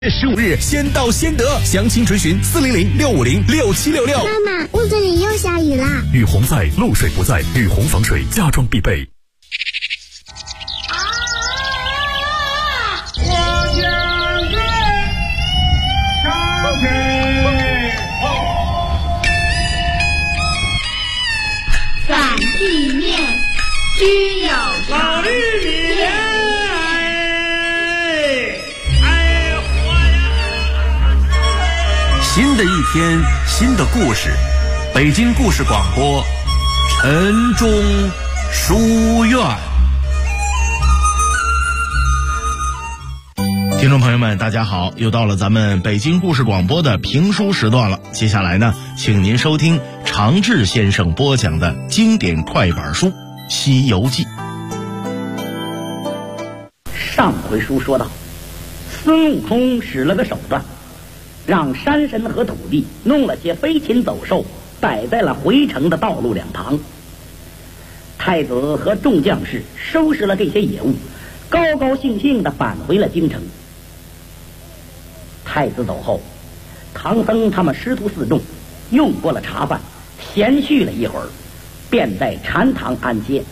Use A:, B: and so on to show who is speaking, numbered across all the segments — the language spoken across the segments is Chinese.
A: 15日先到先得，详情垂询400-650-6766。
B: 妈妈，屋子里又下雨啦！
C: 雨洪在，漏水不在，雨洪防水家装必备。
D: 散地面，须有
E: 老玉米。
F: 新的一天，新的故事。北京故事广播，晨钟书院。
G: 听众朋友们，大家好，又到了咱们北京故事广播的评书时段了。接下来呢，请您收听常志先生播讲的经典快板书《西游记》。
H: 上回书说到，孙悟空使了个手段，让山神和土地弄了些飞禽走兽摆在了回城的道路两旁。太子和众将士收拾了这些野物，高高兴兴地返回了京城。太子走后，唐僧他们师徒四众用过了茶饭，闲叙了一会儿，便在禅堂安歇。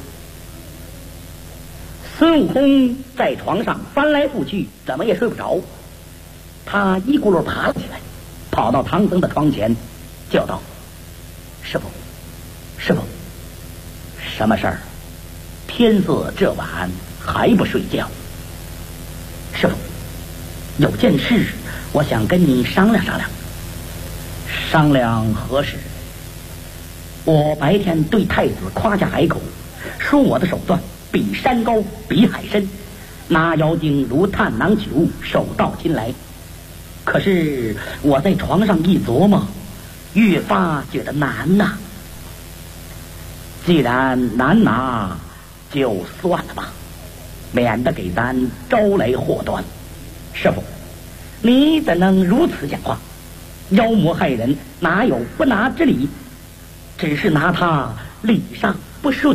H: 孙悟空在床上翻来覆去，怎么也睡不着。他一咕噜爬了起来，跑到唐僧的床前，叫道：“师傅，师傅，什么事儿？天色这晚还不睡觉？师傅，有件事，我想跟你商量商量。商量何事？我白天对太子夸下海口，说我的手段比山高，比海深，拿妖精如探囊取物，手到擒来。可是我在床上一琢磨，越发觉得难呐。既然难拿，就算了吧，免得给咱招来祸端。师傅，你怎能如此讲话？妖魔害人，哪有不拿之理？只是拿他礼上不顺。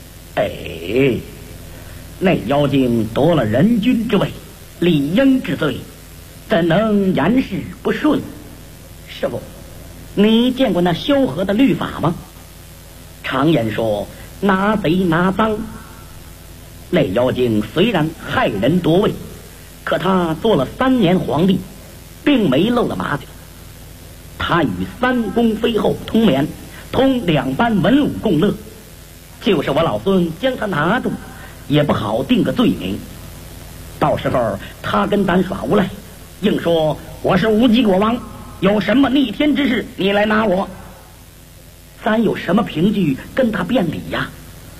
H: 那妖精夺了人君之位，理应治罪，怎能言事不顺？师傅，你见过那萧何的律法吗？常言说拿贼拿赃。那妖精虽然害人夺位，可他做了3年皇帝，并没露了马脚。他与3宫妃后通眠，同2班文武共乐。就是我老孙将他拿住，也不好定个罪名。到时候他跟咱耍无赖，硬说我是无极国王，有什么逆天之事你来拿我，咱有什么凭据跟他辩理呀？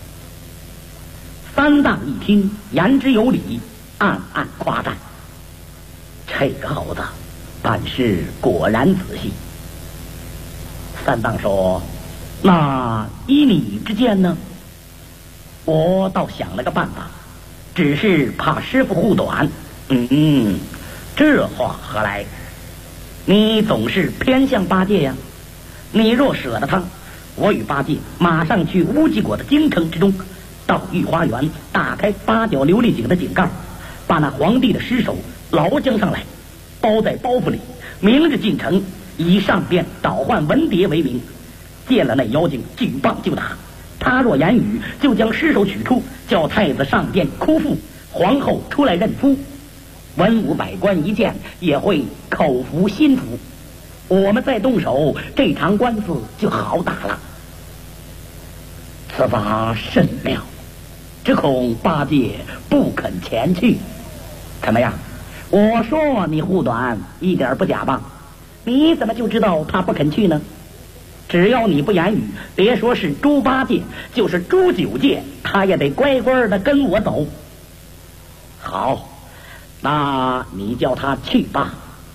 H: 三藏一听，言之有理，暗暗夸赞：这个猴子办事果然仔细。三藏说：那依你之见呢？我倒想了个办法，只是怕师傅护短。这话何来？你总是偏向八戒呀。你若舍得他，我与八戒马上去乌鸡国的京城之中，到御花园打开8角琉璃井的井盖，把那皇帝的尸首牢将上来，包在包袱里，明日进城，以上殿倒换文牒为名，见了那妖精举棒就打。他若言语，就将尸首取出，叫太子上殿哭父，皇后出来认夫，文武百官一见也会口服心服。我们再动手，这场官司就好打了。此法甚妙，只恐八戒不肯前去。怎么样？我说你护短一点不假吧？你怎么就知道他不肯去呢？只要你不言语，别说是猪八戒，就是猪九戒，他也得乖乖的跟我走。好，那你叫他去吧。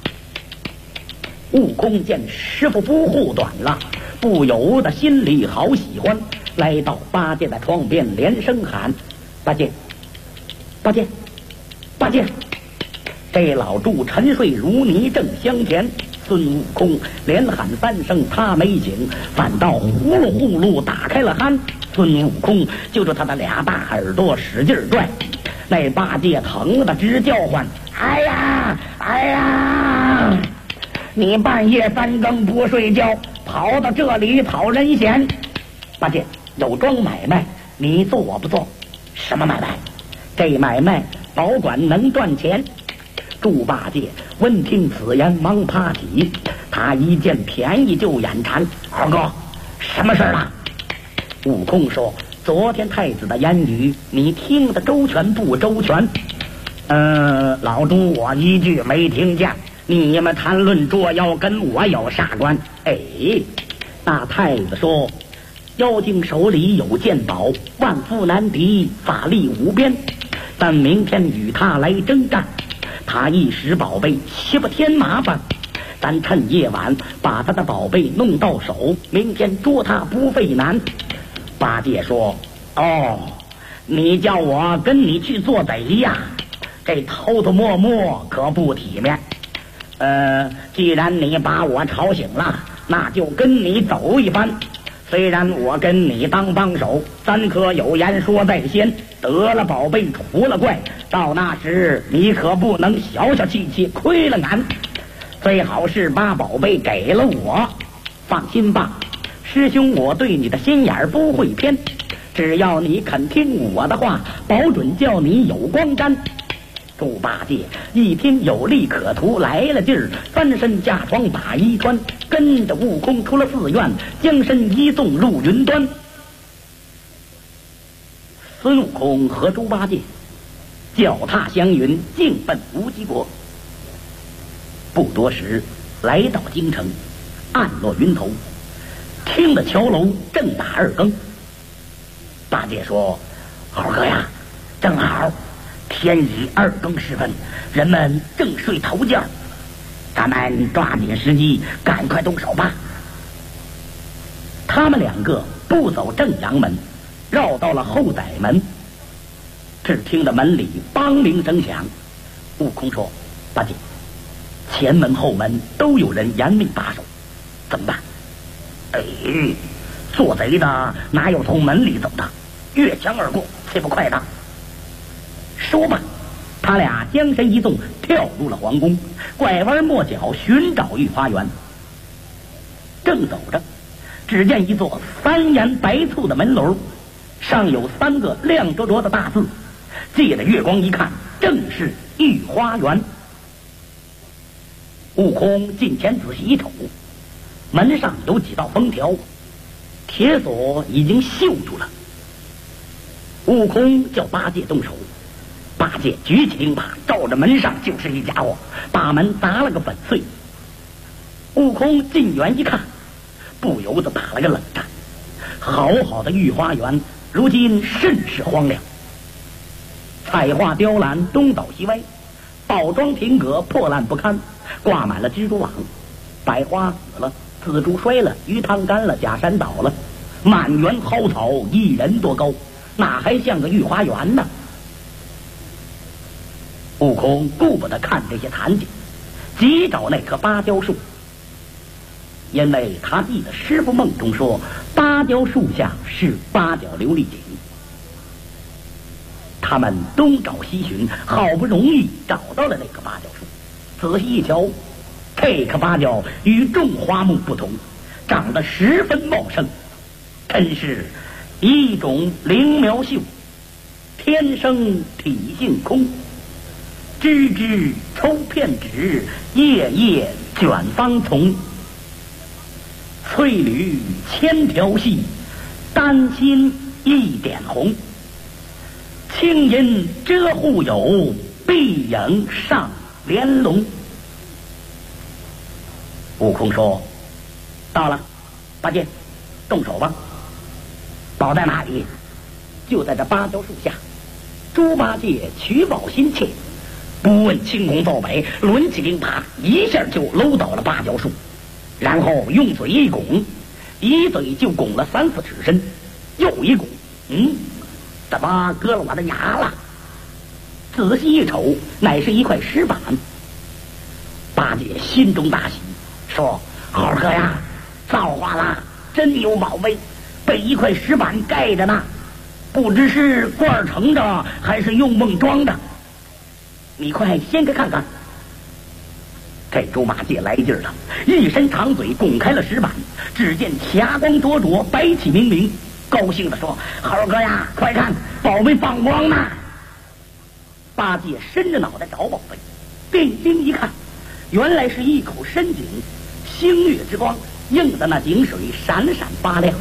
H: 悟空见师傅不护短了，不由得心里好喜欢，来到八戒的床边，连声喊：八戒，八戒，八戒！这老猪沉睡如泥正香前，孙悟空连喊3声，他没醒，反倒呼噜呼噜打开了鼾。孙悟空就着他的2大耳朵使劲拽， 那八戒疼得直叫唤：“哎呀，哎呀！你半夜三更不睡觉，跑到这里讨人嫌。八戒，有桩买卖，你做不做？什么买卖？这买卖保管能赚钱。”猪八戒闻听此言，忙爬起，他一见便宜就眼馋。猴哥，什么事啊？悟空说：“昨天太子的言语，你听得周全不周全？”老猪我一句没听见。你们谈论捉妖跟我有啥关？那太子说，妖精手里有剑宝，万夫难敌，法力无边。咱明天与他来征战，他一时宝贝岂不添麻烦？咱趁夜晚把他的宝贝弄到手，明天捉他不费难。八戒说：“哦，你叫我跟你去做贼呀？这偷偷摸摸可不体面。既然你把我吵醒了，那就跟你走一番。虽然我跟你当帮手，咱可有言说在先，得了宝贝除了怪，到那时你可不能小小气气亏了俺。最好是把宝贝给了我。放心吧，师兄我对你的心眼不会偏，只要你肯听我的话，保准叫你有光沾。”猪八戒一听有利可图，来了劲儿，翻身下床把衣穿，跟着悟空出了寺院，将身一纵入云端。孙悟空和猪八戒脚踏祥云，径奔无极国。不多时，来到京城，暗落云头，听得桥楼正打二更。八戒说：“猴哥呀，正好天已二更时分，人们正睡头觉，咱们抓紧时机，赶快动手吧。”他们两个不走正阳门，绕到了后宰门，只听得门里梆铃声响。悟空说：“八戒，前门后门都有人严密把守，怎么办？”做贼的哪有从门里走的？越墙而过，岂不快当？说吧，他俩将身一纵，跳入了皇宫，拐弯抹角寻找御花园。正走着，只见一座三檐白簇的门楼，上有3个亮灼灼的大字，借着月光一看，正是御花园。悟空近前仔细一瞅，门上有几道封条，铁锁已经锈住了。悟空叫八戒动手，八戒举起钉耙，照着门上就是一家伙，把门砸了个粉碎。悟空近远一看，不由得打了个冷战。好好的御花园，如今甚是荒凉，彩画雕栏东倒西歪，宝装亭阁破烂不堪，挂满了蜘蛛网，百花死了，紫竹衰了，鱼汤干了，假山倒了，满园蒿草一人多高，哪还像个御花园呢？悟空顾不得看这些残景，急找那棵芭蕉树，因为他记得师傅梦中说，芭蕉树下是八角琉璃井。他们东找西寻，好不容易找到了那棵芭蕉树。仔细一瞧，这棵芭蕉与众花木不同，长得十分茂盛，真是一种灵苗秀，天生体性空，枝枝抽片纸，叶叶卷芳丛，翠缕千条细，丹心一点红，青阴遮户有，碧影上莲笼。悟空说：“到了，八戒，动手吧。”宝在哪里？就在这芭蕉树下。猪八戒取宝心切，不问青红皂白，抡起钉耙，一下就搂倒了芭蕉树，然后用嘴一拱，一嘴就拱了3-4尺深，又一拱，怎么割了我的牙了？仔细一瞅，乃是一块石板。八戒心中大喜，说：“猴哥呀，造化了，真有宝贝，被一块石板盖着呢。” 不知是罐盛着还是用瓮装着，你快掀开看看。这猪八戒来劲儿了，一伸长嘴拱开了石板，只见霞光灼灼，白气明明，高兴地说：“猴哥呀，快看，宝贝放光呢！”八戒伸着脑袋找宝贝，定睛一看，原来是一口深井，星月之光映得那井水闪闪发亮。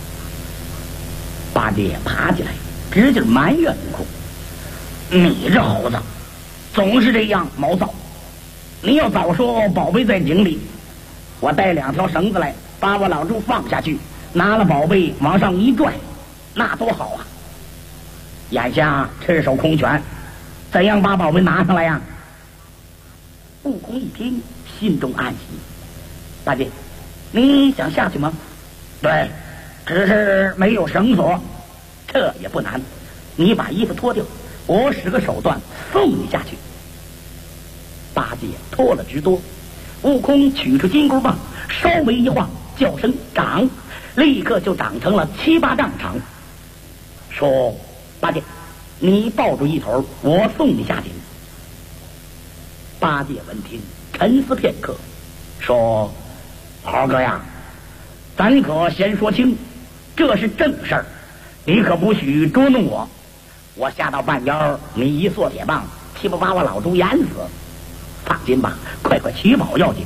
H: 八戒爬起来，直劲埋怨悟空：“你这猴子，总是这样毛躁！你要早说宝贝在井里，我带2条绳子来，把我老猪放下去，拿了宝贝往上一拽，那多好啊！眼下赤手空拳，怎样把宝贝拿上来呀？”悟空一听，心中暗喜：“八戒，你想下去吗？”“对，只是没有绳索。”“这也不难，你把衣服脱掉，我使个手段送你下去。”八戒脱了直多，悟空取出金箍棒，稍微一晃，叫声长，立刻就长成了7、8丈长。说：“八戒，你抱住一头，我送你下井。”八戒闻听，沉思片刻，说：“猴哥呀，咱可先说清，这是正事儿，你可不许捉弄我。我下到半腰，你一缩铁棒，岂不把我老猪淹死？放心吧，快取宝要紧。”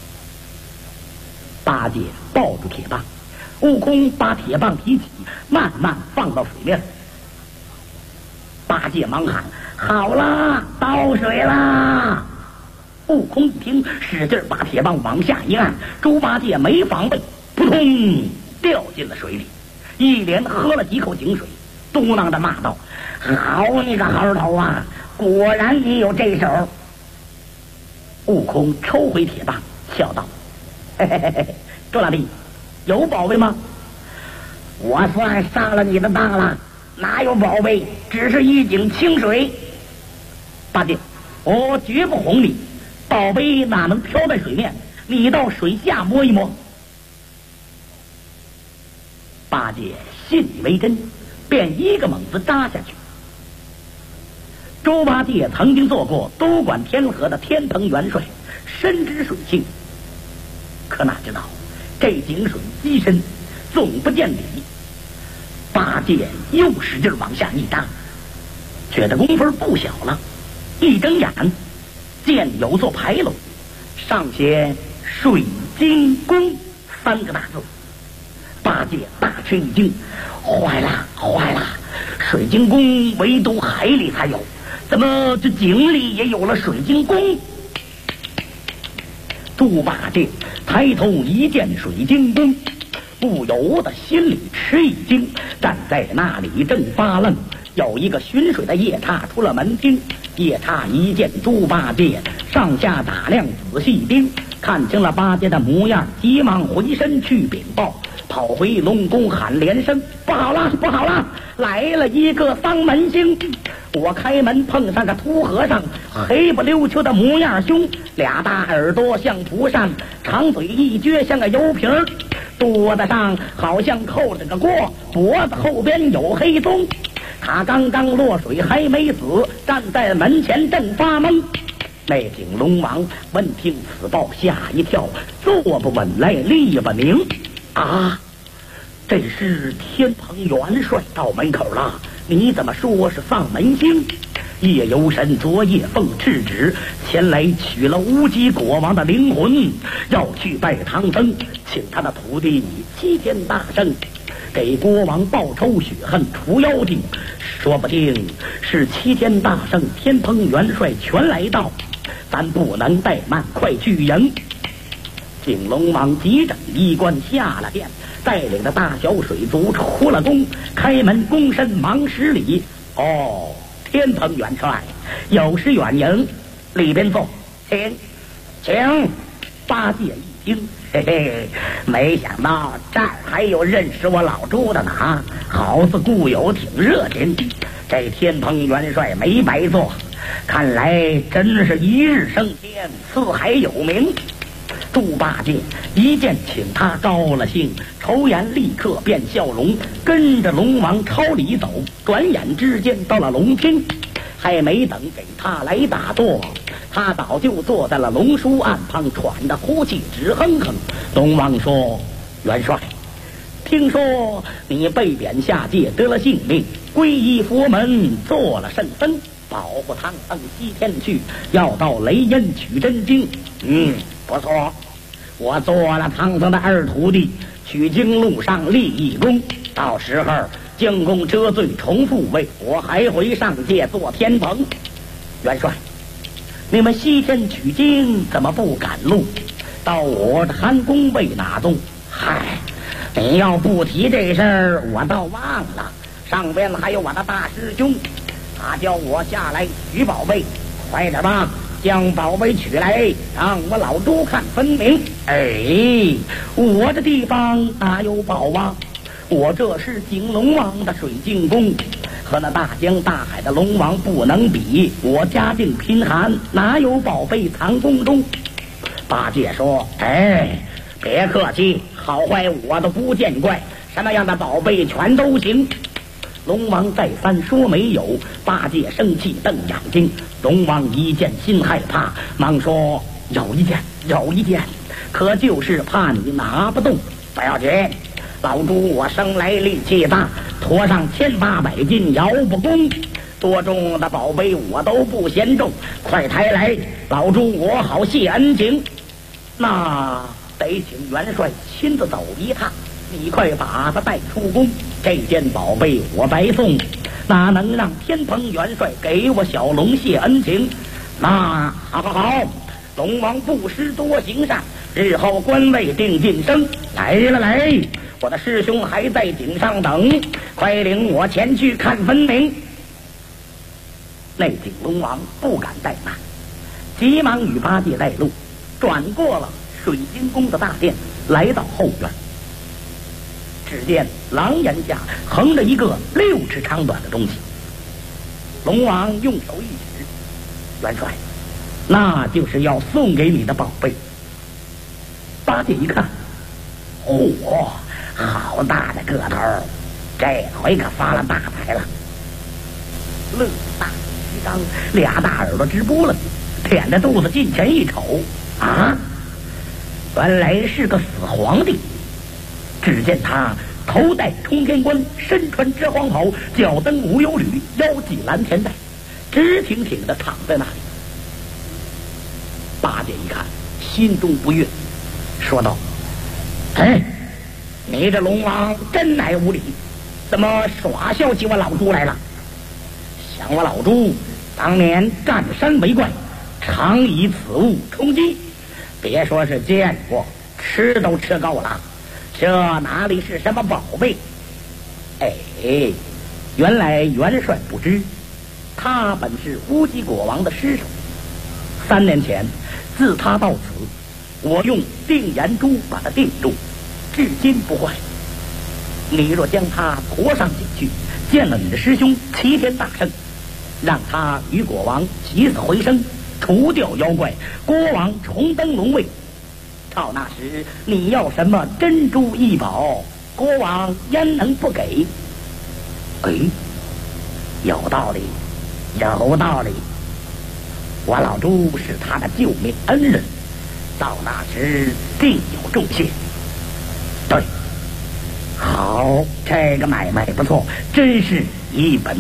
H: 八戒抱住铁棒，悟空把铁棒提起，慢慢放到水面。八戒忙喊：“好啦，到水啦！”悟空一听，使劲把铁棒往下一按，猪八戒没防备，扑通掉进了水里，一连喝了几口井水，嘟囔着骂道：“好你个猴头啊，果然你有这手！”悟空抽回铁棒，笑道：“嘿嘿嘿嘿，猪老弟，有宝贝吗？我算上了你的当了，哪有宝贝，只是一井清水。八戒，我绝不哄你，宝贝哪能飘在水面？你到水下摸一摸。”八戒信以为真，便一个猛子扎下去。猪八戒曾经做过都管天河的天蓬元帅，深知水性，可哪知道这井水极深，总不见底。八戒又使劲往下一扎，觉得功夫不小了，一睁眼见有座牌楼，上写“水晶宫”3个大字。八戒大吃一惊，坏了坏了，水晶宫唯独海里才有，怎么这井里也有了水晶宫？猪八戒抬头一见水晶宫，不由得心里吃一惊，站在那里正发愣。有一个巡水的夜叉出了门厅，夜叉一见猪八戒，上下打量，仔细盯，看清了八戒的模样，急忙回身去禀报，跑回龙宫喊连声：“不好了不好了，来了一个丧门星！我开门碰上个秃和尚，黑不溜秋的模样凶，2大耳朵像蒲扇，长嘴一撅像个油瓶，肚子上好像扣着个锅，脖子后边有黑棕。他刚刚落水还没死，站在门前正发懵。”那顶龙王闻听此报，吓一跳，坐不稳来，立不宁。啊，这是天蓬元帅到门口了，你怎么说是丧门星？夜游神昨夜奉敕旨前来取了乌鸡国王的灵魂，要去拜唐僧，请他的徒弟齐天大圣给国王报仇雪恨，除妖精。说不定是齐天大圣天蓬元帅全来到，咱不能怠慢，快去迎。景龙王急整衣冠下了殿，带领着大小水族出了宫，开门躬身忙施礼。哦，天蓬元帅有失远迎，里边坐，请。八戒一听，嘿嘿，没想到这儿还有认识我老猪的呢，好似故友，挺热情。这天蓬元帅没白做，看来真是一日升天，四海有名。 猪八戒一见请他高了兴，抽烟立刻变笑容，跟着龙王朝里走。转眼之间到了龙厅，还没等给他来打坐，他早就坐在了龙书案旁，喘着呼气直哼哼。龙王说：元帅，听说你被贬下界得了性命，皈依佛门做了圣僧，保护唐僧西天去，要到雷音取真经。不错，我做了唐僧的二徒弟，取经路上立义功，到时候将功折罪，重复为我还回上界做天蓬。元帅，你们西天取经怎么不赶路，到我的寒宫被拿动？嗨，你要不提这事儿，我倒忘了。上边还有我的大师兄，他叫我下来取宝贝，快点吧，将宝贝取来，让我老猪看分明。我这地方哪有宝啊？我这是景龙王的水晶宫，和那大江大海的龙王不能比。我家境贫寒，哪有宝贝藏宫中？八戒说：别客气，好坏我都不见怪，什么样的宝贝全都行。龙王再三说没有，八戒生气瞪眼睛。龙王一见心害怕，忙说：有一件，可就是怕你拿不动。不要紧，老猪我生来力气大，驮上1800斤摇不动，多重的宝贝我都不嫌重，快抬来，老猪我好谢恩情。那得请元帅亲自走一趟，你快把他带出宫，这件宝贝我白送，哪能让天蓬元帅给我小龙谢恩情？那好，龙王不施多行善，日后官位定晋升。来了，我的师兄还在井上等，快领我前去看分明。那景龙王不敢怠慢，急忙与八戒带路，转过了水晶宫的大殿，来到后院。只见廊檐下横着一个6尺长短的东西。龙王用手一指：元帅，那就是要送给你的宝贝。八戒一看，好大的个头，这回可发了大财了。乐大鸡张，俩大耳朵直拨了，舔着肚子近前一瞅，原来是个死皇帝。只见他头戴冲天冠，身穿遮黄袍，脚蹬无忧履，腰系蓝田带，直挺挺地躺在那里。八戒一看，心中不悦，说道：你这龙王真乃无礼，怎么耍笑起我老猪来了？想我老猪当年占山为怪，常以此物充饥，别说是见过，吃都吃够了，这哪里是什么宝贝？原来元帅不知，他本是乌鸡国王的尸首。3年前自他到此，我用定颜珠把他定住，至今不坏。你若将他驮上井去，见了你的师兄齐天大圣，让他与国王起死回生，除掉妖怪，国王重登龙位。到那时你要什么珍珠异宝，国王焉能不给？有道理，我老猪是他的救命恩人，到那时定有重谢。对，好，这个买卖不错，真是一本